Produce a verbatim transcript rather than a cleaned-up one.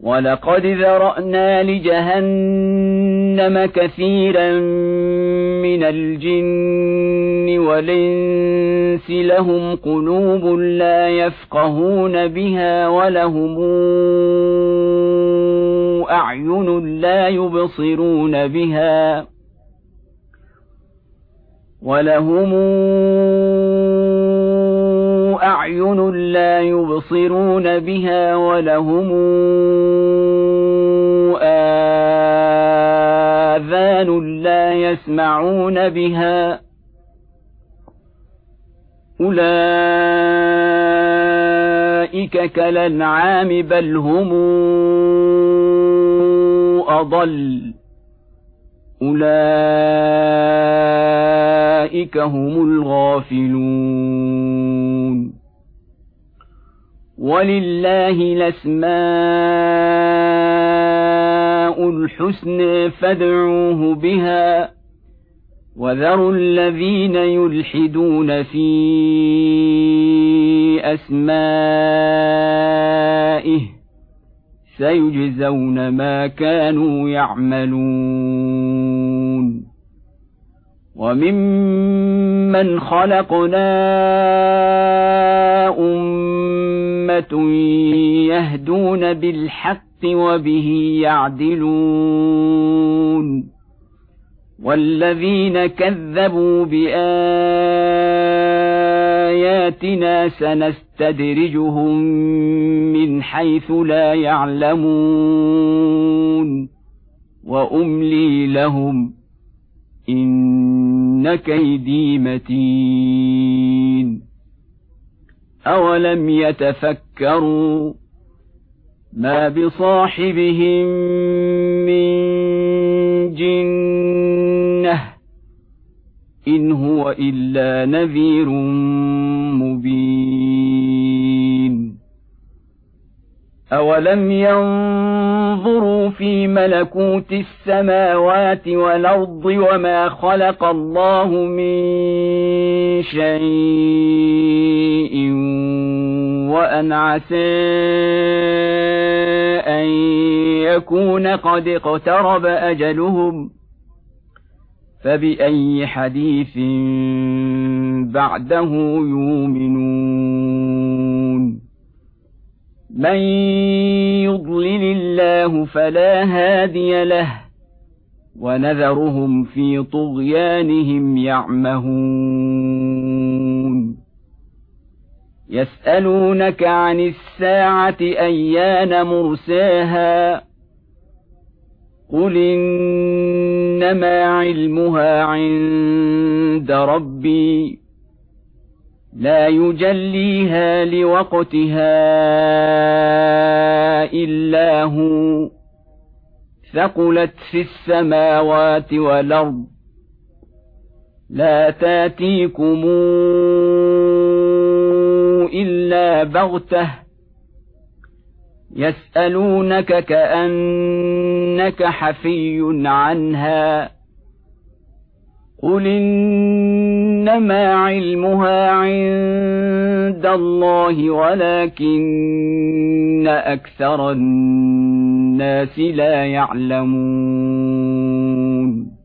ولقد ذرأنا لجهنم كثيرا من الجن والإنس لهم قلوب لا يفقهون بها ولهم أعين لا يبصرون بها ولهم أعين لا يبصرون بها ولهم آذان لا يسمعون بها أولئك كالأنعام بل هم أضل أولئك هم الغافلون ولله الأسماء الحسنى فادعوه بها وذروا الذين يلحدون في أسمائه سيجزون ما كانوا يعملون وممن خلقنا أمة يهدون بالحق وبه يعدلون والذين كذبوا بآياتنا سنستدرجهم من حيث لا يعلمون وأملي لهم إن كيدي متين أولم يتفكروا ما بصاحبهم من جنة إن هو إلا نذير مبين أولم ينظروا في ملكوت السماوات والأرض وما خلق الله من شيء وأن عسى أن يكون قد اقترب أجلهم فبأي حديث بعده يؤمنون من يضلل الله فلا هادي له ونذرهم في طغيانهم يعمهون يسألونك عن الساعة أيان مرساها قل إنما علمها عند ربي لا يجليها لوقتها إلا هو ثقلت في السماوات والأرض لا تاتيكم إلا بغتة يسألونك كأنك حفي عنها قل إنما علمها عند الله ولكن أكثر الناس لا يعلمون